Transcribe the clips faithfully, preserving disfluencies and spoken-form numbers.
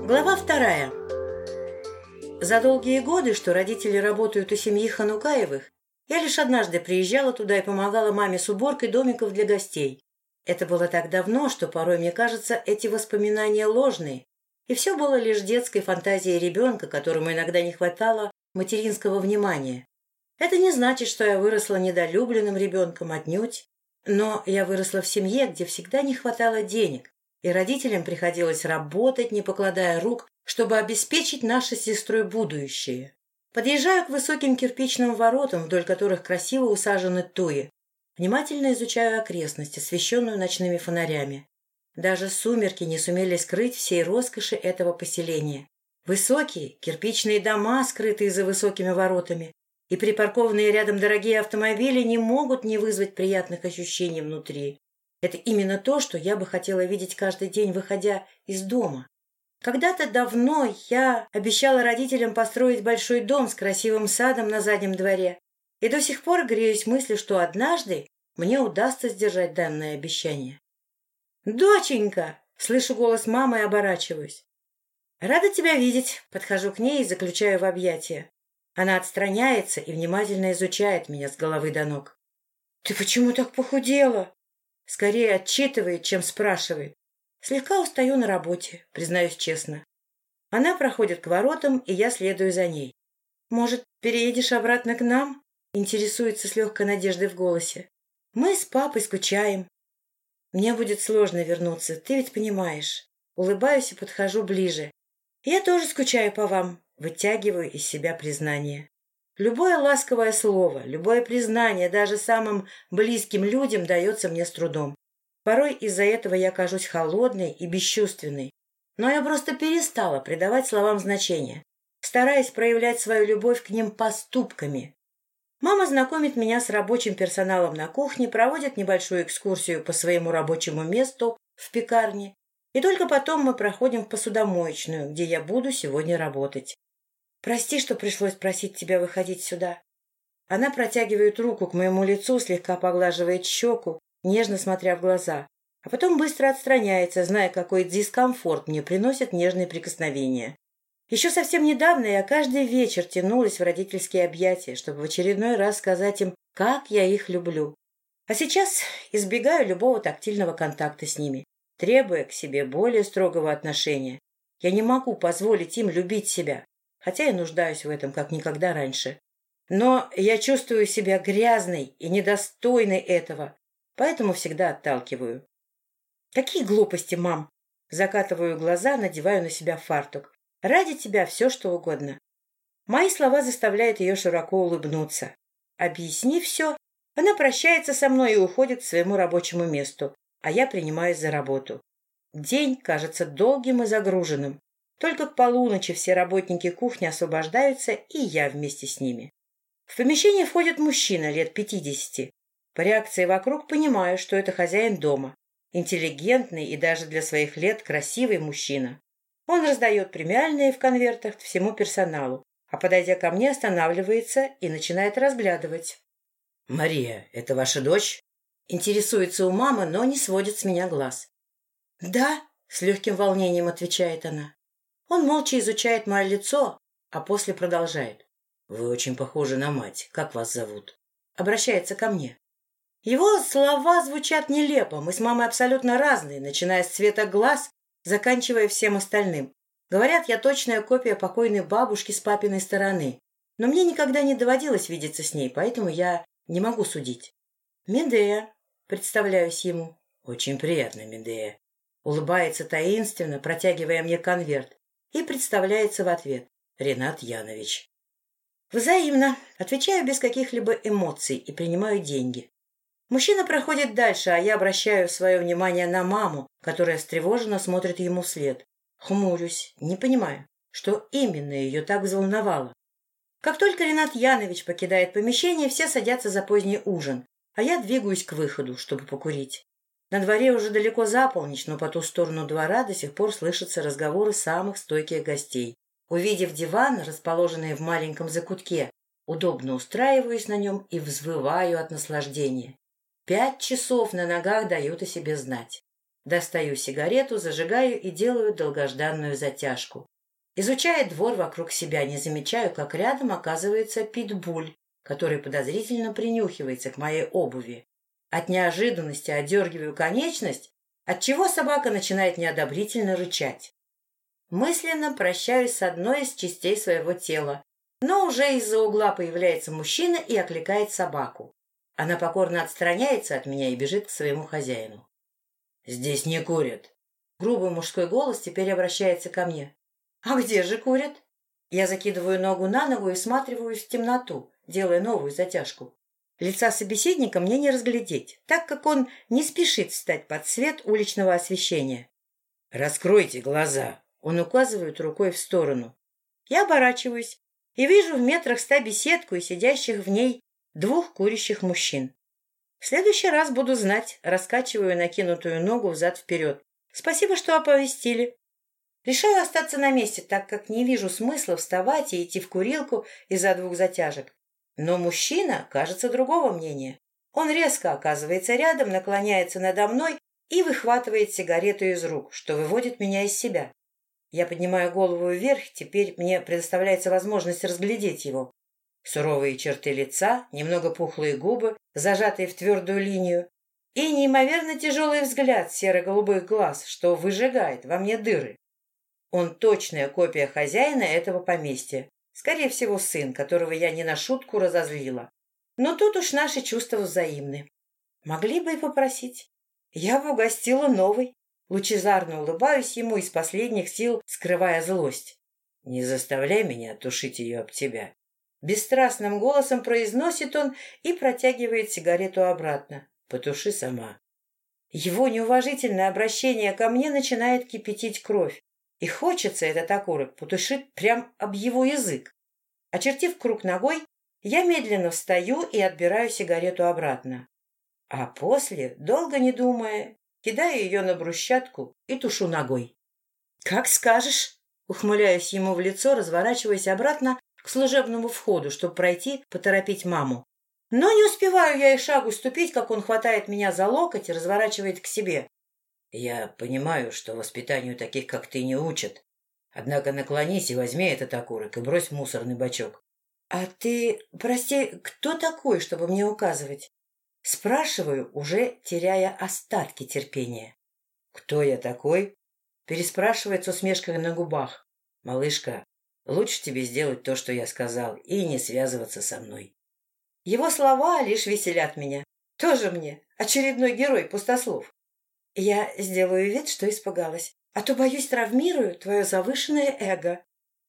Глава вторая. За долгие годы, что родители работают у семьи Ханукаевых, я лишь однажды приезжала туда и помогала маме с уборкой домиков для гостей. Это было так давно, что порой мне кажется, эти воспоминания ложные. И все было лишь детской фантазией ребенка, которому иногда не хватало материнского внимания. Это не значит, что я выросла недолюбленным ребенком, отнюдь. Но я выросла в семье, где всегда не хватало денег, и родителям приходилось работать, не покладая рук, чтобы обеспечить наше с сестрой будущее. Подъезжаю к высоким кирпичным воротам, вдоль которых красиво усажены туи. Внимательно изучаю окрестность, освещенную ночными фонарями. Даже сумерки не сумели скрыть всей роскоши этого поселения. Высокие кирпичные дома, скрытые за высокими воротами, и припаркованные рядом дорогие автомобили не могут не вызвать приятных ощущений внутри. Это именно то, что я бы хотела видеть каждый день, выходя из дома. Когда-то давно я обещала родителям построить большой дом с красивым садом на заднем дворе, и до сих пор греюсь мыслью, что однажды мне удастся сдержать данное обещание. «Доченька!» — слышу голос мамы и оборачиваюсь. «Рада тебя видеть!» — подхожу к ней и заключаю в объятия. Она отстраняется и внимательно изучает меня с головы до ног. «Ты почему так похудела?» Скорее отчитывает, чем спрашивает. Слегка устаю на работе, признаюсь честно. Она проходит к воротам, и я следую за ней. «Может, переедешь обратно к нам?» Интересуется с легкой надеждой в голосе. «Мы с папой скучаем». «Мне будет сложно вернуться, ты ведь понимаешь». Улыбаюсь и подхожу ближе. «Я тоже скучаю по вам». Вытягиваю из себя признание. Любое ласковое слово, любое признание даже самым близким людям дается мне с трудом. Порой из-за этого я кажусь холодной и бесчувственной. Но я просто перестала придавать словам значения, стараясь проявлять свою любовь к ним поступками. Мама знакомит меня с рабочим персоналом на кухне, проводит небольшую экскурсию по своему рабочему месту в пекарне, и только потом мы проходим в посудомоечную, где я буду сегодня работать. «Прости, что пришлось просить тебя выходить сюда». Она протягивает руку к моему лицу, слегка поглаживает щеку, нежно смотря в глаза, а потом быстро отстраняется, зная, какой дискомфорт мне приносят нежные прикосновения. Еще совсем недавно я каждый вечер тянулась в родительские объятия, чтобы в очередной раз сказать им, как я их люблю. А сейчас избегаю любого тактильного контакта с ними, требуя к себе более строгого отношения. Я не могу позволить им любить себя, хотя я нуждаюсь в этом как никогда раньше. Но я чувствую себя грязной и недостойной этого, поэтому всегда отталкиваю. «Какие глупости, мам!» Закатываю глаза, надеваю на себя фартук. «Ради тебя все, что угодно». Мои слова заставляют ее широко улыбнуться. Объяснив все, она прощается со мной и уходит к своему рабочему месту, а я принимаюсь за работу. День кажется долгим и загруженным. Только к полуночи все работники кухни освобождаются, и я вместе с ними. В помещение входит мужчина лет пятидесяти. По реакции вокруг понимаю, что это хозяин дома. Интеллигентный и даже для своих лет красивый мужчина. Он раздает премиальные в конвертах всему персоналу, а, подойдя ко мне, останавливается и начинает разглядывать. «Мария, это ваша дочь?» Интересуется у мамы, но не сводит с меня глаз. «Да», — с легким волнением отвечает она. Он молча изучает мое лицо, а после продолжает. «Вы очень похожи на мать. Как вас зовут?» Обращается ко мне. Его слова звучат нелепо. Мы с мамой абсолютно разные, начиная с цвета глаз, заканчивая всем остальным. Говорят, я точная копия покойной бабушки с папиной стороны. Но мне никогда не доводилось видеться с ней, поэтому я не могу судить. «Медея», представляюсь ему. «Очень приятно, Медея». Улыбается таинственно, протягивая мне конверт. И представляется в ответ. «Ренат Янович». Взаимно. Отвечаю без каких-либо эмоций и принимаю деньги. Мужчина проходит дальше, а я обращаю свое внимание на маму, которая встревоженно смотрит ему вслед. Хмурюсь, не понимаю, что именно ее так взволновало. Как только Ренат Янович покидает помещение, все садятся за поздний ужин, а я двигаюсь к выходу, чтобы покурить. На дворе уже далеко за полночь, но по ту сторону двора до сих пор слышатся разговоры самых стойких гостей. Увидев диван, расположенный в маленьком закутке, удобно устраиваюсь на нем и взвываю от наслаждения. Пять часов на ногах дают о себе знать. Достаю сигарету, зажигаю и делаю долгожданную затяжку. Изучая двор вокруг себя, не замечаю, как рядом оказывается питбуль, который подозрительно принюхивается к моей обуви. От неожиданности одергиваю конечность, отчего собака начинает неодобрительно рычать. Мысленно прощаюсь с одной из частей своего тела, но уже из-за угла появляется мужчина и окликает собаку. Она покорно отстраняется от меня и бежит к своему хозяину. «Здесь не курят». Грубый мужской голос теперь обращается ко мне. «А где же курят?» Я закидываю ногу на ногу и всматриваюсь в темноту, делая новую затяжку. Лица собеседника мне не разглядеть, так как он не спешит встать под свет уличного освещения. «Раскройте глаза!» Он указывает рукой в сторону. Я оборачиваюсь и вижу в метрах ста беседку и сидящих в ней двух курящих мужчин. В следующий раз буду знать, раскачиваю накинутую ногу взад-вперед. Спасибо, что оповестили. Решаю остаться на месте, так как не вижу смысла вставать и идти в курилку из-за двух затяжек. Но мужчина, кажется, другого мнения. Он резко оказывается рядом, наклоняется надо мной и выхватывает сигарету из рук, что выводит меня из себя. Я поднимаю голову вверх, теперь мне предоставляется возможность разглядеть его. Суровые черты лица, немного пухлые губы, зажатые в твердую линию, и неимоверно тяжелый взгляд серо-голубых глаз, что выжигает во мне дыры. Он точная копия хозяина этого поместья. Скорее всего, сын, которого я не на шутку разозлила. Но тут уж наши чувства взаимны. Могли бы и попросить. Я бы угостила новой. Лучезарно улыбаюсь ему из последних сил, скрывая злость. «Не заставляй меня тушить ее об тебя». Бесстрастным голосом произносит он и протягивает сигарету обратно. «Потуши сама». Его неуважительное обращение ко мне начинает кипятить кровь. И хочется этот окурок потушить прям об его язык. Очертив круг ногой, я медленно встаю и отбираю сигарету обратно. А после, долго не думая, кидаю ее на брусчатку и тушу ногой. «Как скажешь!» — ухмыляюсь ему в лицо, разворачиваясь обратно к служебному входу, чтобы пройти, поторопить маму. Но не успеваю я и шагу ступить, как он хватает меня за локоть и разворачивает к себе. «Я понимаю, что воспитанию таких, как ты, не учат. Однако наклонись и возьми этот окурок и брось в мусорный бачок». «А ты, прости, кто такой, чтобы мне указывать?» Спрашиваю, уже теряя остатки терпения. «Кто я такой?» Переспрашивает с усмешкой на губах. «Малышка, лучше тебе сделать то, что я сказал, и не связываться со мной». Его слова лишь веселят меня. Тоже мне очередной герой пустослов. Я сделаю вид, что испугалась, а то, боюсь, травмирую твое завышенное эго.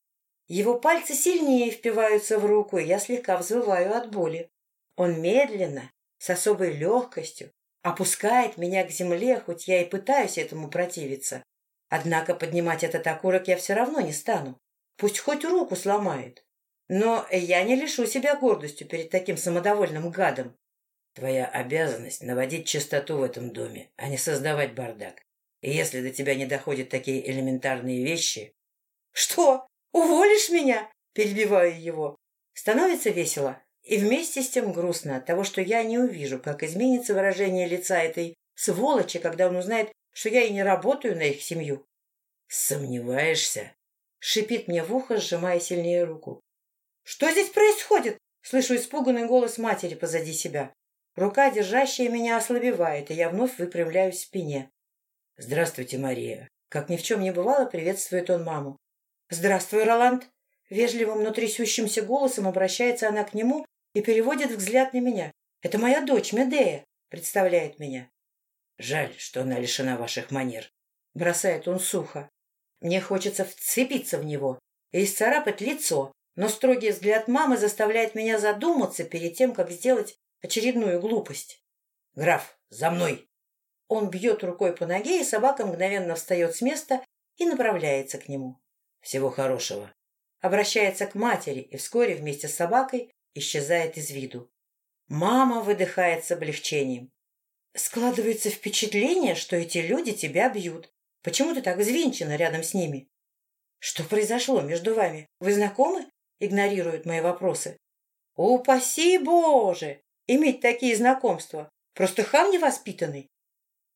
Его пальцы сильнее впиваются в руку, и я слегка взвываю от боли. Он медленно, с особой легкостью, опускает меня к земле, хоть я и пытаюсь этому противиться. Однако поднимать этот окурок я все равно не стану. Пусть хоть руку сломает. Но я не лишу себя гордостью перед таким самодовольным гадом. Твоя обязанность — наводить чистоту в этом доме, а не создавать бардак. И если до тебя не доходят такие элементарные вещи... «Что? Уволишь меня?» — перебиваю его. Становится весело и вместе с тем грустно от того, что я не увижу, как изменится выражение лица этой сволочи, когда он узнает, что я и не работаю на их семью. «Сомневаешься?» — шипит мне в ухо, сжимая сильнее руку. «Что здесь происходит?» — слышу испуганный голос матери позади себя. Рука, держащая меня, ослабевает, и я вновь выпрямляюсь в спине. «Здравствуйте, Мария!» Как ни в чем не бывало, приветствует он маму. «Здравствуй, Роланд!» Вежливым, но трясущимся голосом обращается она к нему и переводит взгляд на меня. «Это моя дочь, Медея!» — представляет меня. «Жаль, что она лишена ваших манер!» — бросает он сухо. Мне хочется вцепиться в него и исцарапать лицо, но строгий взгляд мамы заставляет меня задуматься перед тем, как сделать очередную глупость. «Граф, за мной!» Он бьет рукой по ноге, и собака мгновенно встает с места и направляется к нему. «Всего хорошего!» Обращается к матери и вскоре вместе с собакой исчезает из виду. Мама выдыхает с облегчением. «Складывается впечатление, что эти люди тебя бьют. Почему ты так взвинчена рядом с ними?» «Что произошло между вами? Вы знакомы?» Игнорируют мои вопросы. «Упаси Боже! Иметь такие знакомства! Просто хам невоспитанный!»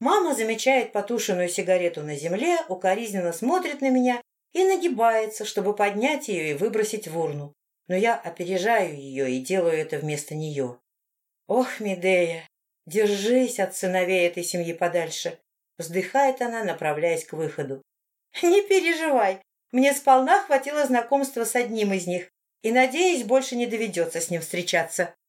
Мама замечает потушенную сигарету на земле, укоризненно смотрит на меня и нагибается, чтобы поднять ее и выбросить в урну. Но я опережаю ее и делаю это вместо нее. «Ох, Медея, держись от сыновей этой семьи подальше!» Вздыхает она, направляясь к выходу. «Не переживай, мне сполна хватило знакомства с одним из них, и, надеюсь, больше не доведется с ним встречаться».